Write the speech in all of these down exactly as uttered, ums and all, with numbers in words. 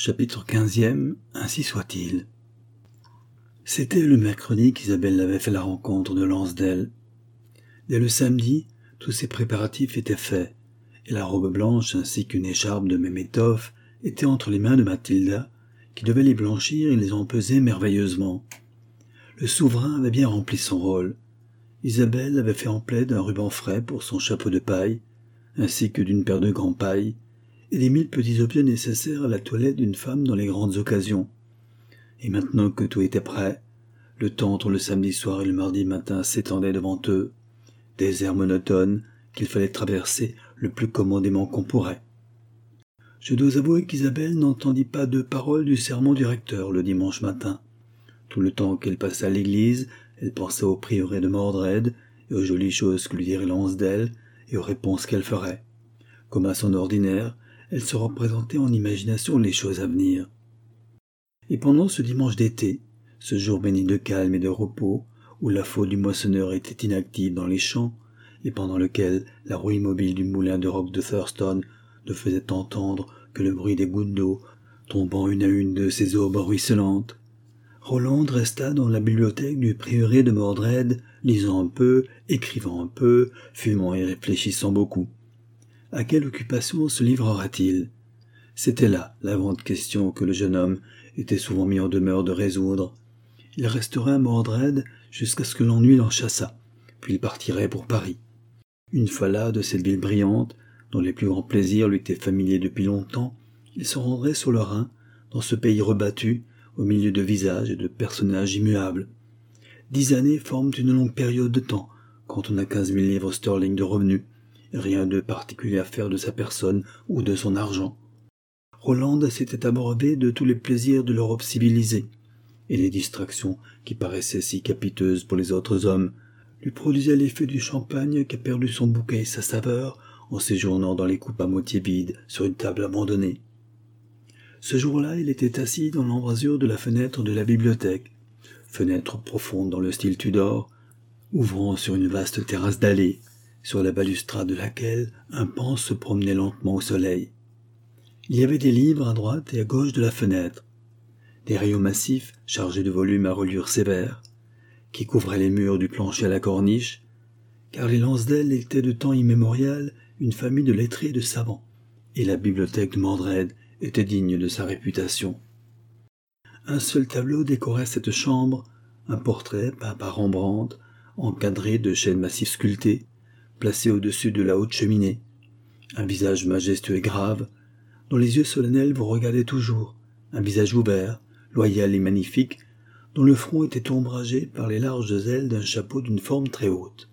Chapitre quinzième. Ainsi soit-il. C'était le mercredi qu'Isabelle avait fait la rencontre de Lansdell. Dès le samedi, tous ses préparatifs étaient faits, et la robe blanche ainsi qu'une écharpe de même étoffe étaient entre les mains de Mathilda, qui devait les blanchir et les empeser merveilleusement. Le souverain avait bien rempli son rôle. Isabelle avait fait en plaid un ruban frais pour son chapeau de paille, ainsi que d'une paire de grands pailles, et des mille petits objets nécessaires à la toilette d'une femme dans les grandes occasions. Et maintenant que tout était prêt, le temps entre le samedi soir et le mardi matin s'étendait devant eux, désert monotone qu'il fallait traverser le plus commodément qu'on pourrait. Je dois avouer qu'Isabelle n'entendit pas deux paroles du sermon du recteur le dimanche matin. Tout le temps qu'elle passait à l'église, elle pensait au prieuré de Mordred et aux jolies choses que lui dirait Lansdell et aux réponses qu'elle ferait. Comme à son ordinaire, elle se représentait en imagination les choses à venir. Et pendant ce dimanche d'été, ce jour béni de calme et de repos, où la faute du moissonneur était inactive dans les champs, et pendant lequel la roue immobile du moulin de roc de Thurston ne faisait entendre que le bruit des gouttes d'eau tombant une à une de ses aubes ruisselantes, Rolande resta dans la bibliothèque du prieuré de Mordred, lisant un peu, écrivant un peu, fumant et réfléchissant beaucoup. À quelle occupation se livrera-t-il ? C'était là la grande question que le jeune homme était souvent mis en demeure de résoudre. Il resterait à Mordred jusqu'à ce que l'ennui l'en chassât, puis il partirait pour Paris. Une fois là de cette ville brillante, dont les plus grands plaisirs lui étaient familiers depuis longtemps, il se rendrait sur le Rhin, dans ce pays rebattu, au milieu de visages et de personnages immuables. Dix années forment une longue période de temps, quand on a quinze mille livres sterling de revenus, et rien de particulier à faire de sa personne ou de son argent. Rolande s'était abreuvée de tous les plaisirs de l'Europe civilisée, et les distractions qui paraissaient si capiteuses pour les autres hommes lui produisaient l'effet du champagne qui a perdu son bouquet et sa saveur en séjournant dans les coupes à moitié vides sur une table abandonnée. Ce jour-là, il était assis dans l'embrasure de la fenêtre de la bibliothèque, fenêtre profonde dans le style Tudor, ouvrant sur une vaste terrasse dallée, sur la balustrade de laquelle un paon se promenait lentement au soleil. Il y avait des livres à droite et à gauche de la fenêtre, des rayons massifs chargés de volumes à reliure sévère, qui couvraient les murs du plancher à la corniche, car les Lansdell étaient de temps immémorial une famille de lettrés et de savants, et la bibliothèque de Mordred était digne de sa réputation. Un seul tableau décorait cette chambre, un portrait peint par Rembrandt, encadré de chênes massifs sculptés, placé au-dessus de la haute cheminée, un visage majestueux et grave, dont les yeux solennels vous regardaient toujours, un visage ouvert, loyal et magnifique, dont le front était ombragé par les larges ailes d'un chapeau d'une forme très haute.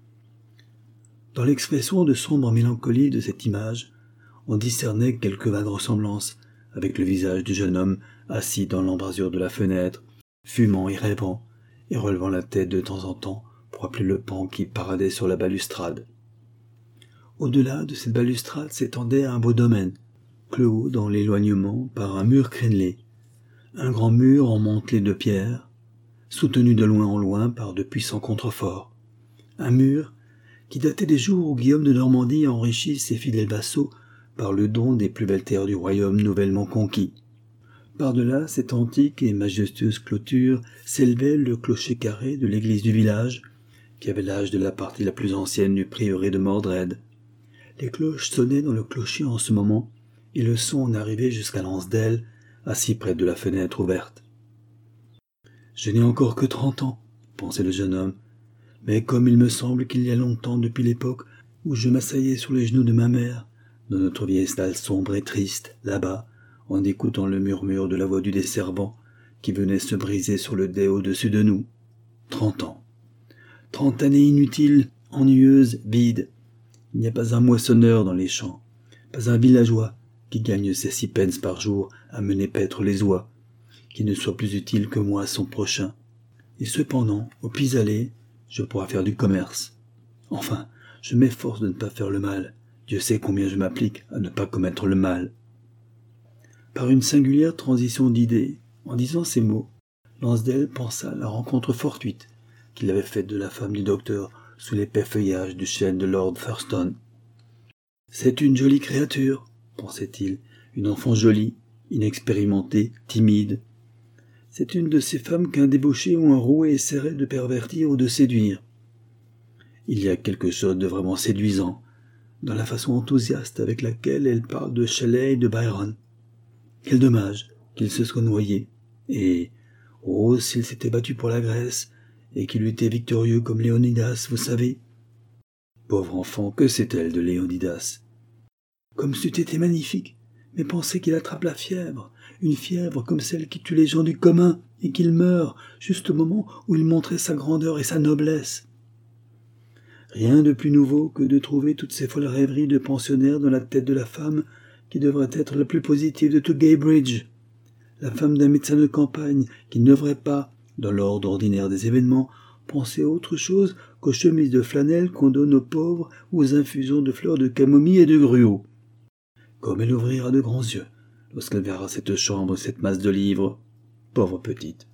Dans l'expression de sombre mélancolie de cette image, on discernait quelques vagues ressemblances avec le visage du jeune homme assis dans l'embrasure de la fenêtre, fumant et rêvant, et relevant la tête de temps en temps pour appeler le paon qui paradait sur la balustrade. Au-delà de cette balustrade s'étendait un beau domaine, clos dans l'éloignement par un mur crénelé, un grand mur emmantelé de pierre, soutenu de loin en loin par de puissants contreforts, un mur qui datait des jours où Guillaume de Normandie enrichit ses fidèles vassaux par le don des plus belles terres du royaume nouvellement conquis. Par-delà cette antique et majestueuse clôture s'élevait le clocher carré de l'église du village, qui avait l'âge de la partie la plus ancienne du prieuré de Mordred. Les cloches sonnaient dans le clocher en ce moment, et le son en arrivait jusqu'à Lansdell, assis près de la fenêtre ouverte. « Je n'ai encore que trente ans, » pensait le jeune homme, « mais comme il me semble qu'il y a longtemps depuis l'époque où je m'asseillais sur les genoux de ma mère, dans notre vieille salle sombre et triste, là-bas, en écoutant le murmure de la voix du desservant qui venait se briser sur le dais au-dessus de nous. Trente ans. Trente années inutiles, ennuyeuses, vides. Il n'y a pas un moissonneur dans les champs, pas un villageois qui gagne ses six pence par jour à mener paître les oies, qui ne soit plus utile que moi à son prochain. Et cependant, au pis-aller, je pourrais faire du commerce. Enfin, je m'efforce de ne pas faire le mal. Dieu sait combien je m'applique à ne pas commettre le mal. Par une singulière transition d'idées, en disant ces mots, Lansdell pensa à la rencontre fortuite qu'il avait faite de la femme du docteur sous l'épais feuillage du chêne de Lord Thurston. « C'est une jolie créature, pensait-il, une enfant jolie, inexpérimentée, timide. C'est une de ces femmes qu'un débauché ou un roué essaierait de pervertir ou de séduire. Il y a quelque chose de vraiment séduisant dans la façon enthousiaste avec laquelle elle parle de Shelley et de Byron. Quel dommage qu'il se soit noyé, et, oh, s'il s'était battu pour la Grèce, et qu'il eût été victorieux comme Léonidas, vous savez. Pauvre enfant, que sait-elle de Léonidas? Comme c'eût été magnifique, mais pensez qu'il attrape la fièvre, une fièvre comme celle qui tue les gens du commun, et qu'il meurt, juste au moment où il montrait sa grandeur et sa noblesse. Rien de plus nouveau que de trouver toutes ces folles rêveries de pensionnaires dans la tête de la femme qui devrait être la plus positive de tout Gaybridge, la femme d'un médecin de campagne qui ne devrait pas, dans l'ordre ordinaire des événements, penser à autre chose qu'aux chemises de flanelle qu'on donne aux pauvres ou aux infusions de fleurs de camomille et de gruau. Comme elle ouvrira de grands yeux lorsqu'elle verra cette chambre, cette masse de livres. Pauvre petite.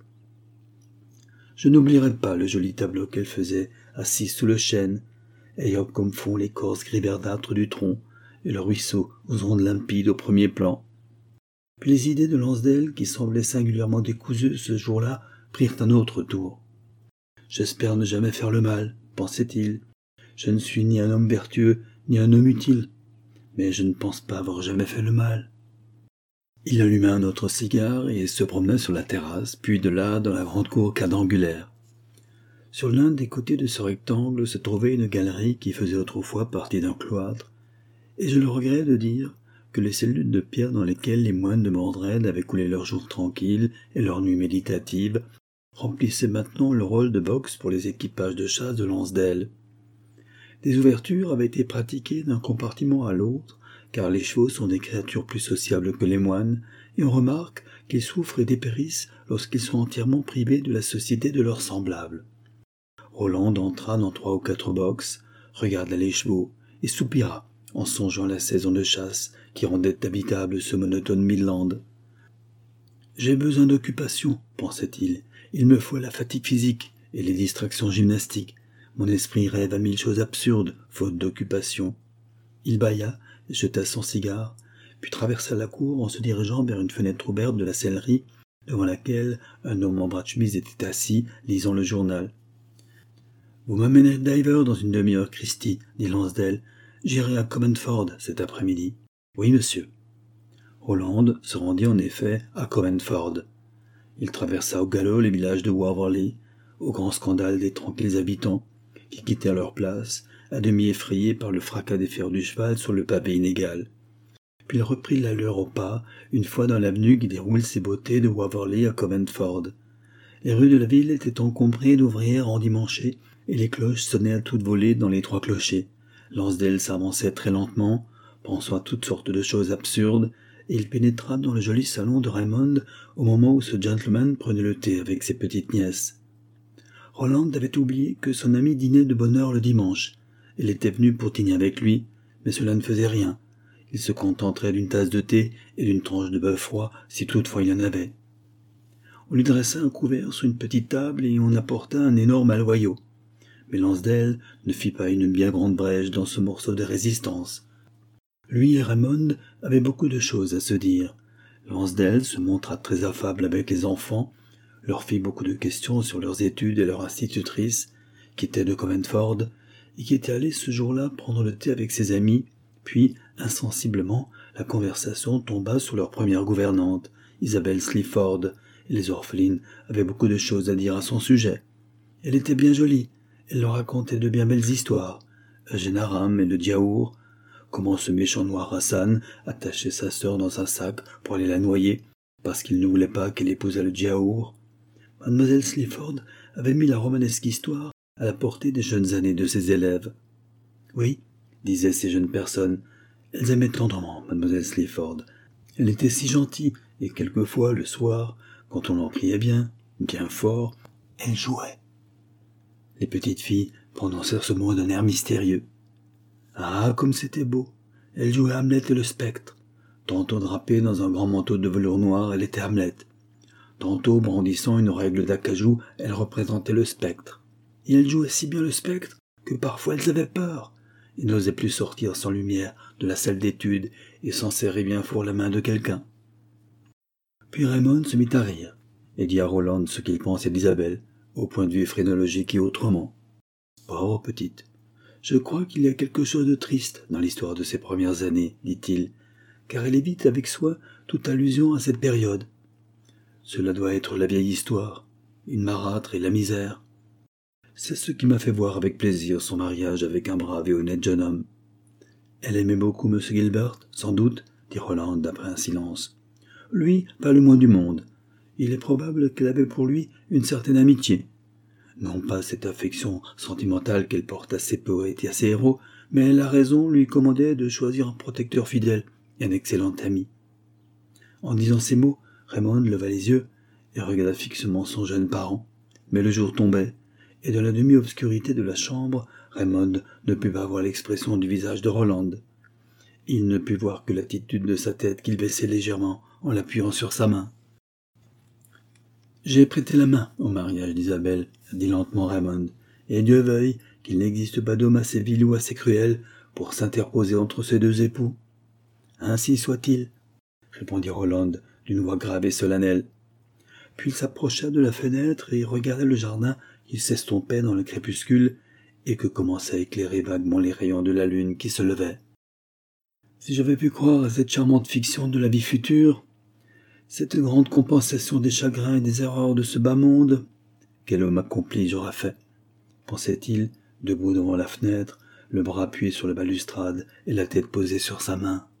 Je n'oublierai pas le joli tableau qu'elle faisait, assise sous le chêne, ayant comme fond l'écorce gris verdâtre du tronc et le ruisseau aux ondes limpides au premier plan. Puis les idées de Lansdale, qui semblaient singulièrement décousues ce jour-là, prirent un autre tour. « J'espère ne jamais faire le mal, pensait-il. Je ne suis ni un homme vertueux, ni un homme utile, mais je ne pense pas avoir jamais fait le mal. » Il alluma un autre cigare et se promena sur la terrasse, puis de là dans la grande cour quadrangulaire. Sur l'un des côtés de ce rectangle se trouvait une galerie qui faisait autrefois partie d'un cloître, et je le regrette de dire que les cellules de pierre dans lesquelles les moines de Mordred avaient coulé leurs jours tranquilles et leurs nuits méditatives remplissaient maintenant le rôle de box pour les équipages de chasse de Lansdale. Des ouvertures avaient été pratiquées d'un compartiment à l'autre, car les chevaux sont des créatures plus sociables que les moines, et on remarque qu'ils souffrent et dépérissent lorsqu'ils sont entièrement privés de la société de leurs semblables. Roland entra dans trois ou quatre boxes, regarda les chevaux, et soupira en songeant à la saison de chasse qui rendait habitable ce monotone Midland. « J'ai besoin d'occupation, pensait-il. Il me faut la fatigue physique et les distractions gymnastiques. Mon esprit rêve à mille choses absurdes, faute d'occupation. » Il bâilla et jeta son cigare, puis traversa la cour en se dirigeant vers une fenêtre ouverte de la sellerie, devant laquelle un homme en bras de chemise était assis, lisant le journal. « Vous m'amènerez Diver dans une demi-heure, Christie, dit Lansdale. J'irai à Comanford cet après-midi. »« Oui, monsieur. » Roland se rendit en effet à Comanford. Il traversa au galop les villages de Waverley, au grand scandale des tranquilles habitants, qui quittèrent leur place, à demi effrayés par le fracas des fers du cheval sur le pavé inégal. Puis il reprit l'allure au pas, une fois dans l'avenue qui déroule ses beautés de Waverley à Comanford. Les rues de la ville étaient encombrées d'ouvrières endimanchées, et les cloches sonnaient à toute volée dans les trois clochers. Lansdale s'avançait très lentement, pensant à toutes sortes de choses absurdes, et il pénétra dans le joli salon de Raymond au moment où ce gentleman prenait le thé avec ses petites nièces. Roland avait oublié que son ami dînait de bonne heure le dimanche. Elle était venue pour dîner avec lui, mais cela ne faisait rien. Il se contenterait d'une tasse de thé et d'une tranche de bœuf froid, si toutefois il y en avait. On lui dressa un couvert sur une petite table et on apporta un énorme aloyau. Mais Lansdale ne fit pas une bien grande brèche dans ce morceau de résistance. Lui et Raymond avaient beaucoup de choses à se dire. Lansdale se montra très affable avec les enfants, leur fit beaucoup de questions sur leurs études et leur institutrice, qui était de Comanford, et qui était allée ce jour-là prendre le thé avec ses amis, puis, insensiblement, la conversation tomba sur leur première gouvernante, Isabelle Sleaford, et les orphelines avaient beaucoup de choses à dire à son sujet. Elle était bien jolie, elle leur racontait de bien belles histoires, Eugène Aram et le Diaour, comment ce méchant noir Hassan attachait sa sœur dans un sac pour aller la noyer, parce qu'il ne voulait pas qu'elle épousât le Diaour. Mademoiselle Sleaford avait mis la romanesque histoire à la portée des jeunes années de ses élèves. Oui, disaient ces jeunes personnes, elles aimaient tendrement Mademoiselle Sleaford. Elle était si gentille, et quelquefois, le soir, quand on l'en priait bien, bien fort, elle jouait. Les petites filles prononcèrent ce mot d'un air mystérieux. Ah, comme c'était beau! Elle jouait Hamlet et le spectre. Tantôt drapée dans un grand manteau de velours noir, elle était Hamlet. Tantôt, brandissant une règle d'acajou, elle représentait le spectre. Et elle jouait si bien le spectre que parfois elles avaient peur et n'osaient plus sortir sans lumière de la salle d'études et sans serrer bien fort la main de quelqu'un. Puis Raymond se mit à rire, et dit à Roland ce qu'il pensait d'Isabelle, au point de vue phrénologique et autrement. « Pauvre petite, je crois qu'il y a quelque chose de triste dans l'histoire de ces premières années, dit-il, car elle évite avec soi toute allusion à cette période. Cela doit être la vieille histoire, une marâtre et la misère. C'est ce qui m'a fait voir avec plaisir son mariage avec un brave et honnête jeune homme. Elle aimait beaucoup M. Gilbert, sans doute, dit Roland après un silence. Lui, pas le moins du monde. Il est probable qu'elle avait pour lui une certaine amitié. Non pas cette affection sentimentale qu'elle porte à ses poètes et à ses héros, mais la raison lui commandait de choisir un protecteur fidèle et un excellent ami. En disant ces mots, Raymond leva les yeux et regarda fixement son jeune parent. Mais le jour tombait, et dans la demi-obscurité de la chambre, Raymond ne put pas voir l'expression du visage de Roland. Il ne put voir que l'attitude de sa tête qu'il baissait légèrement en l'appuyant sur sa main. « J'ai prêté la main au mariage d'Isabelle, » dit lentement Raymond, « et Dieu veuille qu'il n'existe pas d'homme assez vil ou assez cruel pour s'interposer entre ces deux époux. »« Ainsi soit-il, » répondit Roland d'une voix grave et solennelle. Puis il s'approcha de la fenêtre et regarda le jardin qui s'estompait dans le crépuscule et que commençaient à éclairer vaguement les rayons de la lune qui se levait. « Si j'avais pu croire à cette charmante fiction de la vie future, cette grande compensation des chagrins et des erreurs de ce bas monde, quel homme accompli j'aurais fait, pensait-il, debout devant la fenêtre, le bras appuyé sur la balustrade et la tête posée sur sa main.